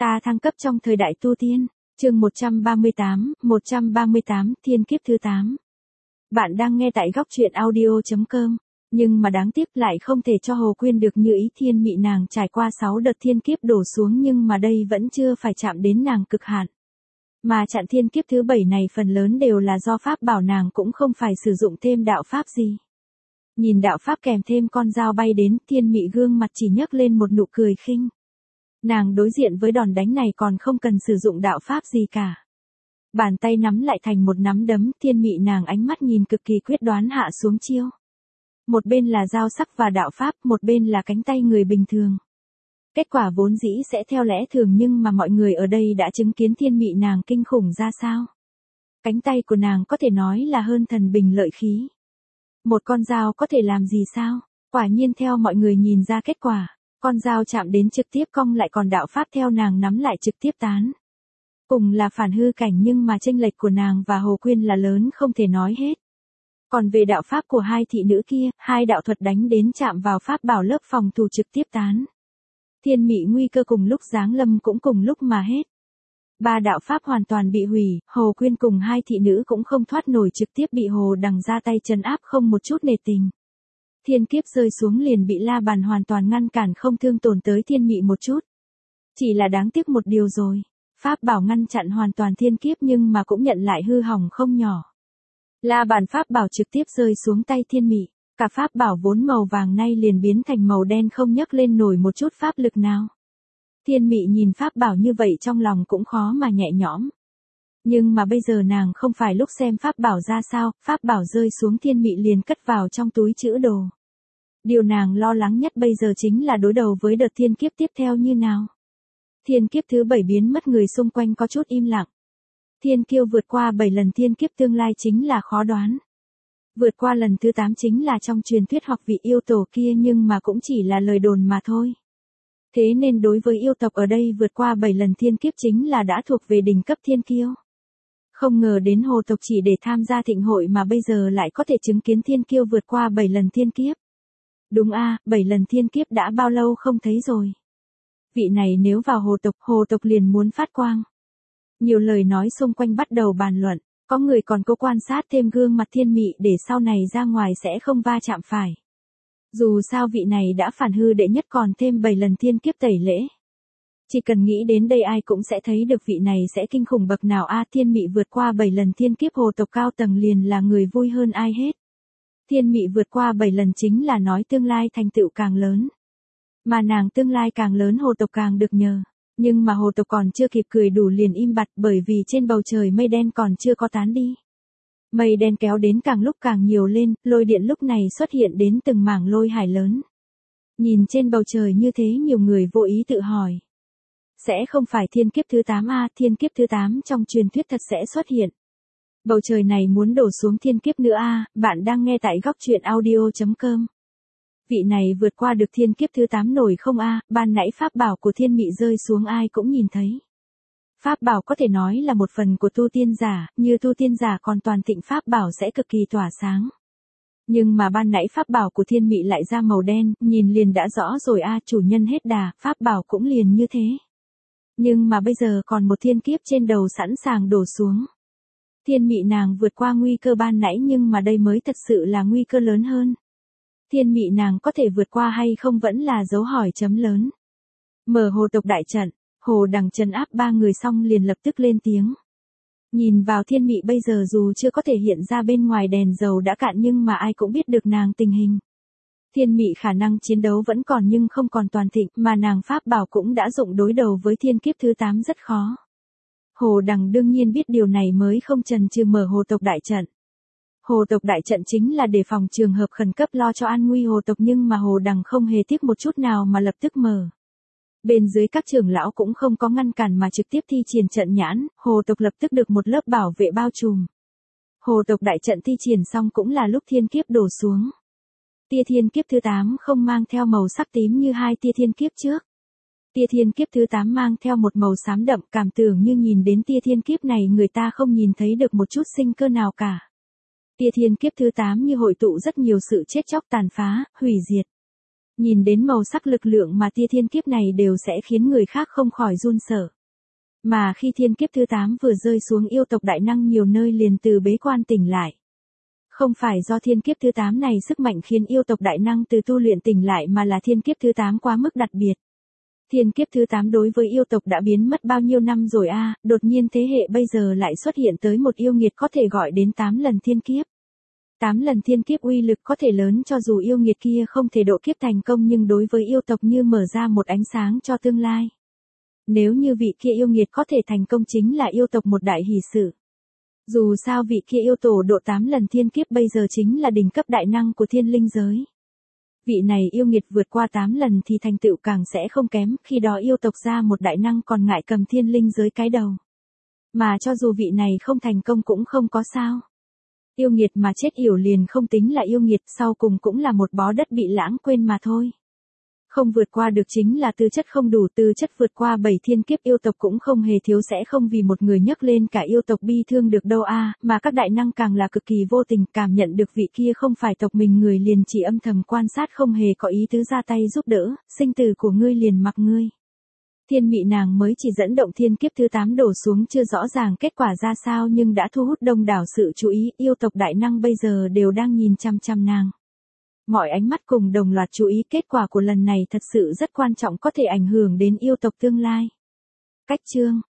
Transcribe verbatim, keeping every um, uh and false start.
Ta thăng cấp trong thời đại tu tiên, chương một trăm ba mươi tám, một trăm ba mươi tám, thiên kiếp thứ tám. Bạn đang nghe tại góc truyện audio chấm com, nhưng mà đáng tiếc lại không thể cho Hồ Quyên được như ý. Thiên mị nàng trải qua sáu đợt thiên kiếp đổ xuống nhưng mà đây vẫn chưa phải chạm đến nàng cực hạn. Mà chặn thiên kiếp thứ bảy này phần lớn đều là do pháp bảo, nàng cũng không phải sử dụng thêm đạo pháp gì. Nhìn đạo pháp kèm thêm con dao bay đến, thiên mị gương mặt chỉ nhấc lên một nụ cười khinh. Nàng đối diện với đòn đánh này còn không cần sử dụng đạo pháp gì cả. Bàn tay nắm lại thành một nắm đấm, thiên mị nàng ánh mắt nhìn cực kỳ quyết đoán hạ xuống chiêu. Một bên là dao sắc và đạo pháp, một bên là cánh tay người bình thường. Kết quả vốn dĩ sẽ theo lẽ thường nhưng mà mọi người ở đây đã chứng kiến thiên mị nàng kinh khủng ra sao. Cánh tay của nàng có thể nói là hơn thần bình lợi khí. Một con dao có thể làm gì sao? Quả nhiên theo mọi người nhìn ra kết quả. Con dao chạm đến trực tiếp cong lại, còn đạo pháp theo nàng nắm lại trực tiếp tán. Cùng là phản hư cảnh nhưng mà chênh lệch của nàng và Hồ Quyên là lớn không thể nói hết. Còn về đạo pháp của hai thị nữ kia, hai đạo thuật đánh đến chạm vào pháp bảo lớp phòng thủ trực tiếp tán. Thiên mị nguy cơ cùng lúc giáng lâm cũng cùng lúc mà hết. Ba đạo pháp hoàn toàn bị hủy, Hồ Quyên cùng hai thị nữ cũng không thoát nổi, trực tiếp bị Hồ Đằng ra tay trấn áp không một chút nề tình. Thiên kiếp rơi xuống liền bị La Bàn hoàn toàn ngăn cản, không thương tổn tới thiên mị một chút. Chỉ là đáng tiếc một điều rồi, pháp bảo ngăn chặn hoàn toàn thiên kiếp nhưng mà cũng nhận lại hư hỏng không nhỏ. La Bàn pháp bảo trực tiếp rơi xuống tay thiên mị, cả pháp bảo vốn màu vàng nay liền biến thành màu đen, không nhấc lên nổi một chút pháp lực nào. Thiên mị nhìn pháp bảo như vậy trong lòng cũng khó mà nhẹ nhõm. Nhưng mà bây giờ nàng không phải lúc xem pháp bảo ra sao, pháp bảo rơi xuống thiên mị liền cất vào trong túi trữ đồ. Điều nàng lo lắng nhất bây giờ chính là đối đầu với đợt thiên kiếp tiếp theo như nào. Thiên kiếp thứ bảy biến mất, người xung quanh có chút im lặng. Thiên kiêu vượt qua bảy lần thiên kiếp tương lai chính là khó đoán. Vượt qua lần thứ tám chính là trong truyền thuyết hoặc vị yêu tổ kia nhưng mà cũng chỉ là lời đồn mà thôi. Thế nên đối với yêu tộc ở đây vượt qua bảy lần thiên kiếp chính là đã thuộc về đỉnh cấp thiên kiêu. Không ngờ đến Hồ tộc chỉ để tham gia thịnh hội mà bây giờ lại có thể chứng kiến thiên kiêu vượt qua bảy lần thiên kiếp. Đúng a, bảy lần thiên kiếp đã bao lâu không thấy rồi. Vị này nếu vào Hồ tộc, Hồ tộc liền muốn phát quang. Nhiều lời nói xung quanh bắt đầu bàn luận, có người còn cố quan sát thêm gương mặt thiên mị để sau này ra ngoài sẽ không va chạm phải. Dù sao vị này đã phản hư đệ nhất còn thêm bảy lần thiên kiếp tẩy lễ. Chỉ cần nghĩ đến đây ai cũng sẽ thấy được vị này sẽ kinh khủng bậc nào a. Thiên mị vượt qua bảy lần thiên kiếp, Hồ tộc cao tầng liền là người vui hơn ai hết. Thiên mị vượt qua bảy lần chính là nói tương lai thành tựu càng lớn. Mà nàng tương lai càng lớn Hồ tộc càng được nhờ. Nhưng mà Hồ tộc còn chưa kịp cười đủ liền im bặt, bởi vì trên bầu trời mây đen còn chưa có tán đi. Mây đen kéo đến càng lúc càng nhiều lên, lôi điện lúc này xuất hiện đến từng mảng lôi hải lớn. Nhìn trên bầu trời như thế nhiều người vô ý tự hỏi. Sẽ không phải thiên kiếp thứ tám a, thiên kiếp thứ tám trong truyền thuyết thật sẽ xuất hiện. Bầu trời này muốn đổ xuống thiên kiếp nữa a. Bạn đang nghe tại góc truyện audio chấm com. Vị này vượt qua được thiên kiếp thứ tám nổi không a? Ban nãy pháp bảo của thiên mị rơi xuống ai cũng nhìn thấy. Pháp bảo có thể nói là một phần của tu tiên giả, như tu tiên giả còn toàn thịnh pháp bảo sẽ cực kỳ tỏa sáng. Nhưng mà ban nãy pháp bảo của thiên mị lại ra màu đen, nhìn liền đã rõ rồi a, chủ nhân hết đà, pháp bảo cũng liền như thế. Nhưng mà bây giờ còn một thiên kiếp trên đầu sẵn sàng đổ xuống. Thiên mị nàng vượt qua nguy cơ ban nãy nhưng mà đây mới thật sự là nguy cơ lớn hơn. Thiên mị nàng có thể vượt qua hay không vẫn là dấu hỏi chấm lớn. Mở Hồ tộc đại trận, Hồ Đằng trấn áp ba người xong liền lập tức lên tiếng. Nhìn vào thiên mị bây giờ dù chưa có thể hiện ra bên ngoài đèn dầu đã cạn nhưng mà ai cũng biết được nàng tình hình. Thiên mị khả năng chiến đấu vẫn còn nhưng không còn toàn thịnh, mà nàng pháp bảo cũng đã dụng đối đầu với thiên kiếp thứ tám rất khó. Hồ Đằng đương nhiên biết điều này mới không chần chừ mở Hồ tộc đại trận. Hồ tộc đại trận chính là để phòng trường hợp khẩn cấp lo cho an nguy Hồ tộc nhưng mà Hồ Đằng không hề tiếc một chút nào mà lập tức mở. Bên dưới các trưởng lão cũng không có ngăn cản mà trực tiếp thi triển trận nhãn, Hồ tộc lập tức được một lớp bảo vệ bao trùm. Hồ tộc đại trận thi triển xong cũng là lúc thiên kiếp đổ xuống. Tia thiên kiếp thứ tám không mang theo màu sắc tím như hai tia thiên kiếp trước. Tia thiên kiếp thứ tám mang theo một màu xám đậm, cảm tưởng như nhìn đến tia thiên kiếp này người ta không nhìn thấy được một chút sinh cơ nào cả. Tia thiên kiếp thứ tám như hội tụ rất nhiều sự chết chóc tàn phá, hủy diệt. Nhìn đến màu sắc lực lượng mà tia thiên kiếp này đều sẽ khiến người khác không khỏi run sợ. Mà khi thiên kiếp thứ tám vừa rơi xuống, yêu tộc đại năng nhiều nơi liền từ bế quan tỉnh lại. Không phải do thiên kiếp thứ tám này sức mạnh khiến yêu tộc đại năng từ tu luyện tỉnh lại, mà là thiên kiếp thứ tám quá mức đặc biệt. Thiên kiếp thứ tám đối với yêu tộc đã biến mất bao nhiêu năm rồi a, à, đột nhiên thế hệ bây giờ lại xuất hiện tới một yêu nghiệt có thể gọi đến tám lần thiên kiếp. tám lần thiên kiếp uy lực có thể lớn, cho dù yêu nghiệt kia không thể độ kiếp thành công, nhưng đối với yêu tộc như mở ra một ánh sáng cho tương lai. Nếu như vị kia yêu nghiệt có thể thành công chính là yêu tộc một đại hỷ sự. Dù sao vị kia yêu tổ độ tám lần thiên kiếp bây giờ chính là đỉnh cấp đại năng của thiên linh giới. Vị này yêu nghiệt vượt qua tám lần thì thành tựu càng sẽ không kém, khi đó yêu tộc ra một đại năng còn ngại cầm thiên linh giới cái đầu. Mà cho dù vị này không thành công cũng không có sao. Yêu nghiệt mà chết yểu liền không tính là yêu nghiệt, sau cùng cũng là một bó đất bị lãng quên mà thôi. Không vượt qua được chính là tư chất không đủ, tư chất vượt qua bảy thiên kiếp yêu tộc cũng không hề thiếu, sẽ không vì một người nhấc lên cả yêu tộc bi thương được đâu a, à, mà các đại năng càng là cực kỳ vô tình, cảm nhận được vị kia không phải tộc mình người liền chỉ âm thầm quan sát, không hề có ý tứ ra tay giúp đỡ, sinh tử của ngươi liền mặc ngươi. Thiên mị nàng mới chỉ dẫn động thiên kiếp thứ tám đổ xuống, chưa rõ ràng kết quả ra sao nhưng đã thu hút đông đảo sự chú ý, yêu tộc đại năng bây giờ đều đang nhìn chăm chăm nàng. Mọi ánh mắt cùng đồng loạt chú ý, kết quả của lần này thật sự rất quan trọng, có thể ảnh hưởng đến yêu tộc tương lai. Cách chương